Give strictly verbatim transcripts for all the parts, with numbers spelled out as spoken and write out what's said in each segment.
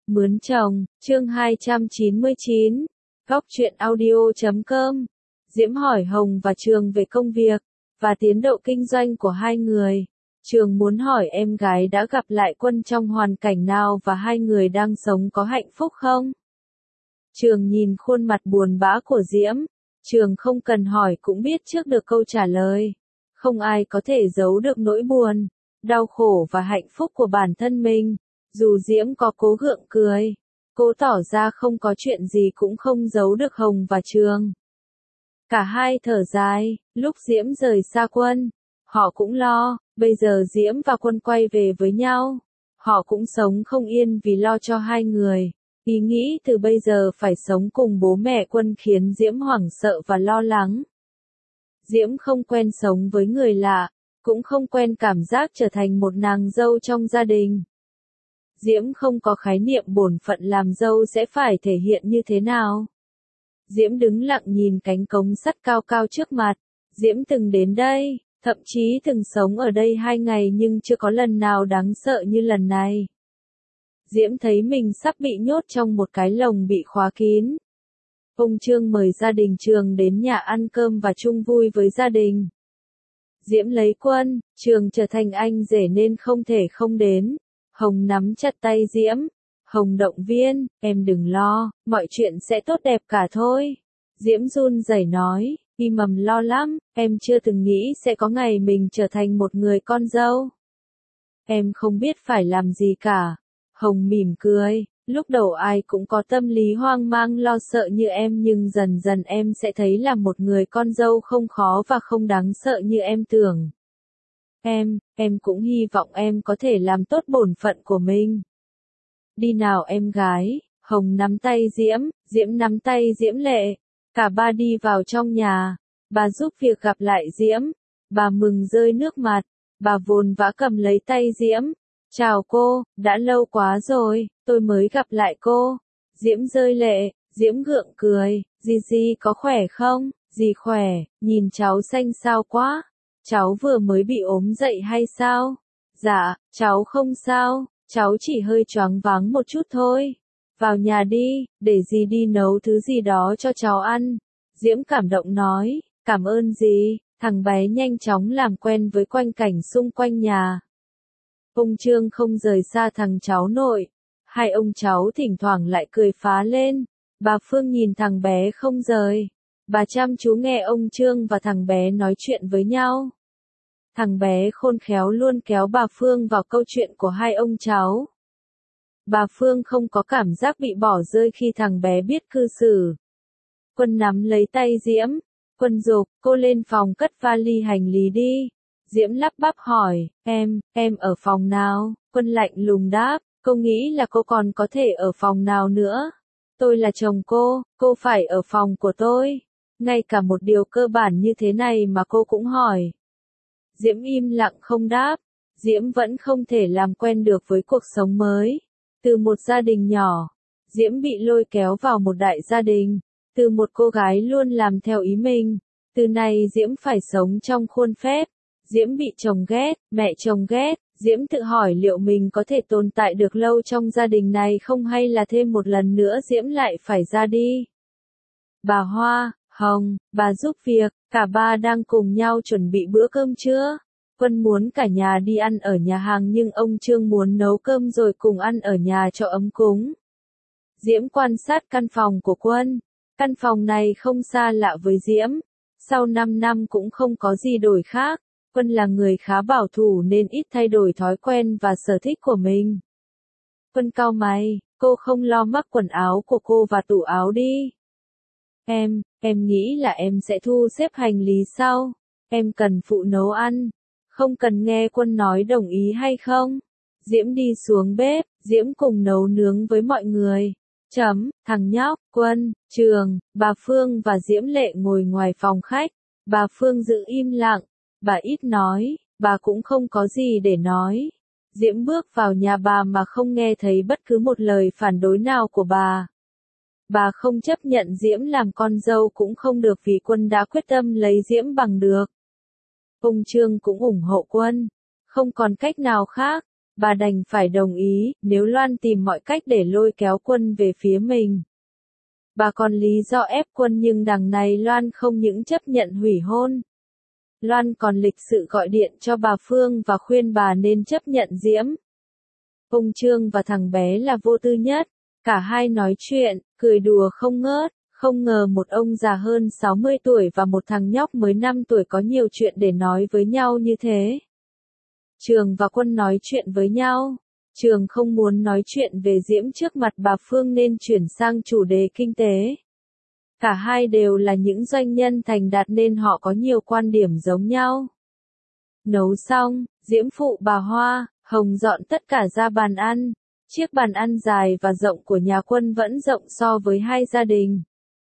Mướn chồng, chương hai trăm chín mươi chín, góc truyện audio chấm com. Diễm hỏi Hồng và Trường về công việc và tiến độ kinh doanh của hai người. Trường muốn hỏi em gái đã gặp lại Quân trong hoàn cảnh nào và hai người đang sống có hạnh phúc không? Trường nhìn khuôn mặt buồn bã của Diễm. Trường không cần hỏi cũng biết trước được câu trả lời. Không ai có thể giấu được nỗi buồn, đau khổ và hạnh phúc của bản thân mình. Dù Diễm có cố gượng cười, cố tỏ ra không có chuyện gì cũng không giấu được Hồng và Trường. Cả hai thở dài, lúc Diễm rời xa Quân, họ cũng lo, bây giờ Diễm và Quân quay về với nhau. Họ cũng sống không yên vì lo cho hai người. Ý nghĩ từ bây giờ phải sống cùng bố mẹ Quân khiến Diễm hoảng sợ và lo lắng. Diễm không quen sống với người lạ, cũng không quen cảm giác trở thành một nàng dâu trong gia đình. Diễm không có khái niệm bổn phận làm dâu sẽ phải thể hiện như thế nào. Diễm đứng lặng nhìn cánh cống sắt cao cao trước mặt. Diễm từng đến đây, thậm chí từng sống ở đây hai ngày nhưng chưa có lần nào đáng sợ như lần này. Diễm thấy mình sắp bị nhốt trong một cái lồng bị khóa kín. Ông Trương mời gia đình Trường đến nhà ăn cơm và chung vui với gia đình. Diễm lấy Quân, Trường trở thành anh rể nên không thể không đến. Hồng nắm chặt tay Diễm. Hồng động viên, em đừng lo, mọi chuyện sẽ tốt đẹp cả thôi. Diễm run rẩy nói, Y Mầm lo lắm, em chưa từng nghĩ sẽ có ngày mình trở thành một người con dâu. Em không biết phải làm gì cả. Hồng mỉm cười, lúc đầu ai cũng có tâm lý hoang mang lo sợ như em nhưng dần dần em sẽ thấy là một người con dâu không khó và không đáng sợ như em tưởng. Em, em cũng hy vọng em có thể làm tốt bổn phận của mình. Đi nào em gái, Hồng nắm tay Diễm, Diễm nắm tay Diễm Lệ. Cả ba đi vào trong nhà. Bà giúp việc gặp lại Diễm. Bà mừng rơi nước mắt. Bà vồn vã cầm lấy tay Diễm. Chào cô, đã lâu quá rồi, tôi mới gặp lại cô. Diễm rơi lệ, Diễm gượng cười, Dì Dì có khỏe không? Dì khỏe, nhìn cháu xanh xao quá. Cháu vừa mới bị ốm dậy hay sao? Dạ, cháu không sao, cháu chỉ hơi choáng váng một chút thôi. Vào nhà đi, để dì đi nấu thứ gì đó cho cháu ăn. Diễm cảm động nói, cảm ơn dì. Thằng bé nhanh chóng làm quen với quanh cảnh xung quanh nhà. Ông Trương không rời xa thằng cháu nội. Hai ông cháu thỉnh thoảng lại cười phá lên. Bà Phương nhìn thằng bé không rời. Bà chăm chú nghe ông Trương và thằng bé nói chuyện với nhau. Thằng bé khôn khéo luôn kéo bà Phương vào câu chuyện của hai ông cháu. Bà Phương không có cảm giác bị bỏ rơi khi thằng bé biết cư xử. Quân nắm lấy tay Diễm. Quân giục, cô lên phòng cất vali hành lý đi. Diễm lắp bắp hỏi, em, em ở phòng nào? Quân lạnh lùng đáp, cô nghĩ là cô còn có thể ở phòng nào nữa? Tôi là chồng cô, cô phải ở phòng của tôi. Ngay cả một điều cơ bản như thế này mà cô cũng hỏi. Diễm im lặng không đáp. Diễm vẫn không thể làm quen được với cuộc sống mới. Từ một gia đình nhỏ, Diễm bị lôi kéo vào một đại gia đình. Từ một cô gái luôn làm theo ý mình, từ nay Diễm phải sống trong khuôn phép. Diễm bị chồng ghét, mẹ chồng ghét. Diễm tự hỏi liệu mình có thể tồn tại được lâu trong gia đình này không hay là thêm một lần nữa Diễm lại phải ra đi. Bà Hoa, Hồng, bà giúp việc, cả ba đang cùng nhau chuẩn bị bữa cơm trưa. Quân muốn cả nhà đi ăn ở nhà hàng nhưng ông Trương muốn nấu cơm rồi cùng ăn ở nhà cho ấm cúng. Diễm quan sát căn phòng của Quân. Căn phòng này không xa lạ với Diễm. Sau năm năm cũng không có gì đổi khác. Quân là người khá bảo thủ nên ít thay đổi thói quen và sở thích của mình. Quân cau mày, cô không lo mắc quần áo của cô và tủ áo đi. Em, em nghĩ là em sẽ thu xếp hành lý sau. Em cần phụ nấu ăn. Không cần nghe Quân nói đồng ý hay không? Diễm đi xuống bếp, Diễm cùng nấu nướng với mọi người. Chấm, thằng nhóc, Quân, Trường, bà Phương và Diễm Lệ ngồi ngoài phòng khách. Bà Phương giữ im lặng. Bà ít nói, bà cũng không có gì để nói. Diễm bước vào nhà bà mà không nghe thấy bất cứ một lời phản đối nào của bà. Bà không chấp nhận Diễm làm con dâu cũng không được vì Quân đã quyết tâm lấy Diễm bằng được. Ông Trương cũng ủng hộ Quân. Không còn cách nào khác. bà đành phải đồng ý, nếu Loan tìm mọi cách để lôi kéo Quân về phía mình. Bà còn lý do ép Quân nhưng đằng này Loan không những chấp nhận hủy hôn. Loan còn lịch sự gọi điện cho bà Phương và khuyên bà nên chấp nhận Diễm. Ông Trương và thằng bé là vô tư nhất, cả hai nói chuyện, cười đùa không ngớt, không ngờ một ông già hơn sáu mươi tuổi và một thằng nhóc mới năm tuổi có nhiều chuyện để nói với nhau như thế. Trường và Quân nói chuyện với nhau. Trường không muốn nói chuyện về Diễm trước mặt bà Phương nên chuyển sang chủ đề kinh tế. Cả hai đều là những doanh nhân thành đạt nên họ có nhiều quan điểm giống nhau. Nấu xong, Diễm phụ bà Hoa, Hồng dọn tất cả ra bàn ăn. Chiếc bàn ăn dài và rộng của nhà Quân vẫn rộng so với hai gia đình.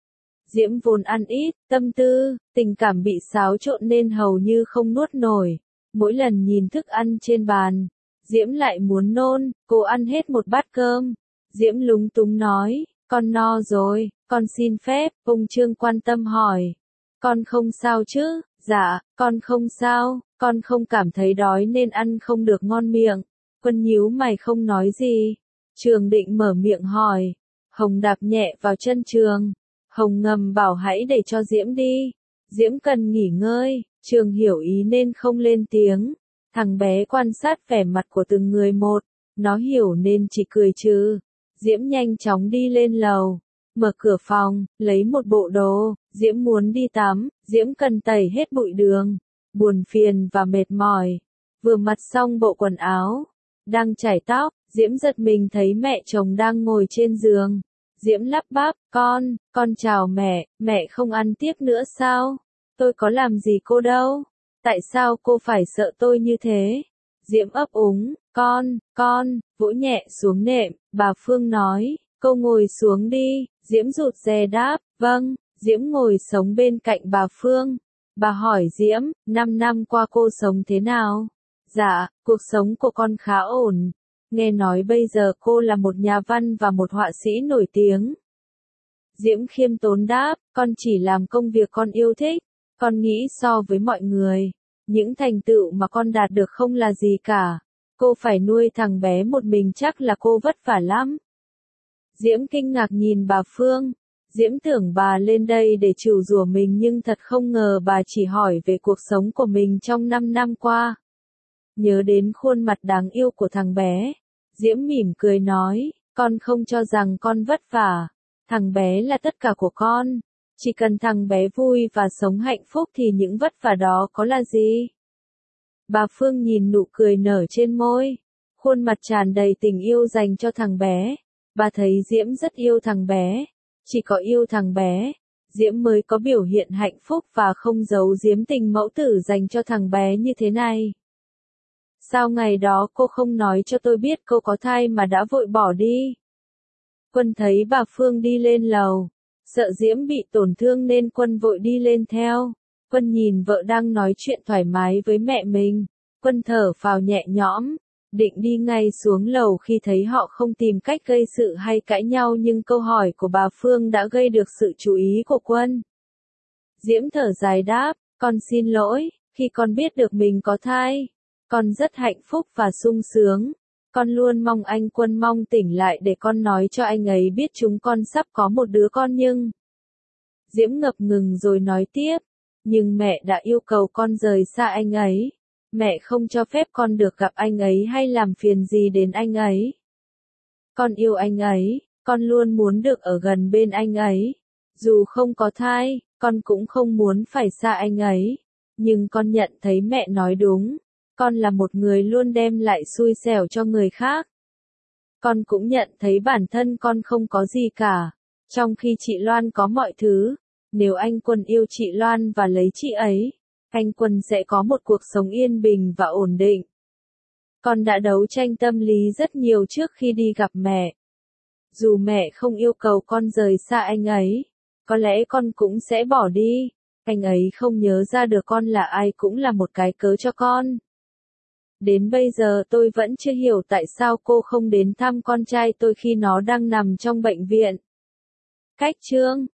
Diễm vốn ăn ít, tâm tư, tình cảm bị xáo trộn nên hầu như không nuốt nổi. Mỗi lần nhìn thức ăn trên bàn, Diễm lại muốn nôn, cô ăn hết một bát cơm. Diễm lúng túng nói, con no rồi, con xin phép, ông Trương quan tâm hỏi. Con không sao chứ? Dạ, con không sao, con không cảm thấy đói nên ăn không được ngon miệng. Quân nhíu mày không nói gì. Trường định mở miệng hỏi. Hồng đạp nhẹ vào chân Trường. Hồng ngầm bảo hãy để cho Diễm đi. Diễm cần nghỉ ngơi. Trường hiểu ý nên không lên tiếng. Thằng bé quan sát vẻ mặt của từng người một. Nó hiểu nên chỉ cười trừ. Diễm nhanh chóng đi lên lầu. Mở cửa phòng, lấy một bộ đồ. Diễm muốn đi tắm. Diễm cần tẩy hết bụi đường. Buồn phiền và mệt mỏi. Vừa mặc xong bộ quần áo. Đang chải tóc, Diễm giật mình thấy mẹ chồng đang ngồi trên giường. Diễm lắp bắp, con, con chào mẹ, mẹ không ăn tiếp nữa sao? Tôi có làm gì cô đâu? Tại sao cô phải sợ tôi như thế? Diễm ấp úng, con, con, vỗ nhẹ xuống nệm, bà Phương nói, cô ngồi xuống đi. Diễm rụt rè đáp, vâng. Diễm ngồi sống bên cạnh bà Phương. Bà hỏi Diễm, năm năm qua cô sống thế nào? Dạ, cuộc sống của con khá ổn. Nghe nói bây giờ cô là một nhà văn và một họa sĩ nổi tiếng. Diễm khiêm tốn đáp, con chỉ làm công việc con yêu thích. Con nghĩ so với mọi người, những thành tựu mà con đạt được không là gì cả. Cô phải nuôi thằng bé một mình chắc là cô vất vả lắm. Diễm kinh ngạc nhìn bà Phương. Diễm tưởng bà lên đây để trêu đùa mình nhưng thật không ngờ bà chỉ hỏi về cuộc sống của mình trong năm năm qua. Nhớ đến khuôn mặt đáng yêu của thằng bé, Diễm mỉm cười nói, con không cho rằng con vất vả, thằng bé là tất cả của con, chỉ cần thằng bé vui và sống hạnh phúc thì những vất vả đó có là gì? Bà Phương nhìn nụ cười nở trên môi, khuôn mặt tràn đầy tình yêu dành cho thằng bé, bà thấy Diễm rất yêu thằng bé, chỉ có yêu thằng bé, Diễm mới có biểu hiện hạnh phúc và không giấu giếm tình mẫu tử dành cho thằng bé như thế này. Sao ngày đó cô không nói cho tôi biết cô có thai mà đã vội bỏ đi? Quân thấy bà Phương đi lên lầu, sợ Diễm bị tổn thương nên Quân vội đi lên theo. Quân nhìn vợ đang nói chuyện thoải mái với mẹ mình. Quân thở phào nhẹ nhõm, định đi ngay xuống lầu khi thấy họ không tìm cách gây sự hay cãi nhau nhưng câu hỏi của bà Phương đã gây được sự chú ý của Quân. Diễm thở dài đáp, con xin lỗi, khi con biết được mình có thai. Con rất hạnh phúc và sung sướng. Con luôn mong anh Quân mong tỉnh lại để con nói cho anh ấy biết chúng con sắp có một đứa con nhưng... Diễm ngập ngừng rồi nói tiếp. Nhưng mẹ đã yêu cầu con rời xa anh ấy. Mẹ không cho phép con được gặp anh ấy hay làm phiền gì đến anh ấy. Con yêu anh ấy, con luôn muốn được ở gần bên anh ấy. Dù không có thai, con cũng không muốn phải xa anh ấy. Nhưng con nhận thấy mẹ nói đúng. Con là một người luôn đem lại xui xẻo cho người khác. Con cũng nhận thấy bản thân con không có gì cả. Trong khi chị Loan có mọi thứ. Nếu anh Quân yêu chị Loan và lấy chị ấy, anh Quân sẽ có một cuộc sống yên bình và ổn định. Con đã đấu tranh tâm lý rất nhiều trước khi đi gặp mẹ. Dù mẹ không yêu cầu con rời xa anh ấy, có lẽ con cũng sẽ bỏ đi. Anh ấy không nhớ ra được con là ai cũng là một cái cớ cho con. Đến bây giờ tôi vẫn chưa hiểu tại sao cô không đến thăm con trai tôi khi nó đang nằm trong bệnh viện. Cách chương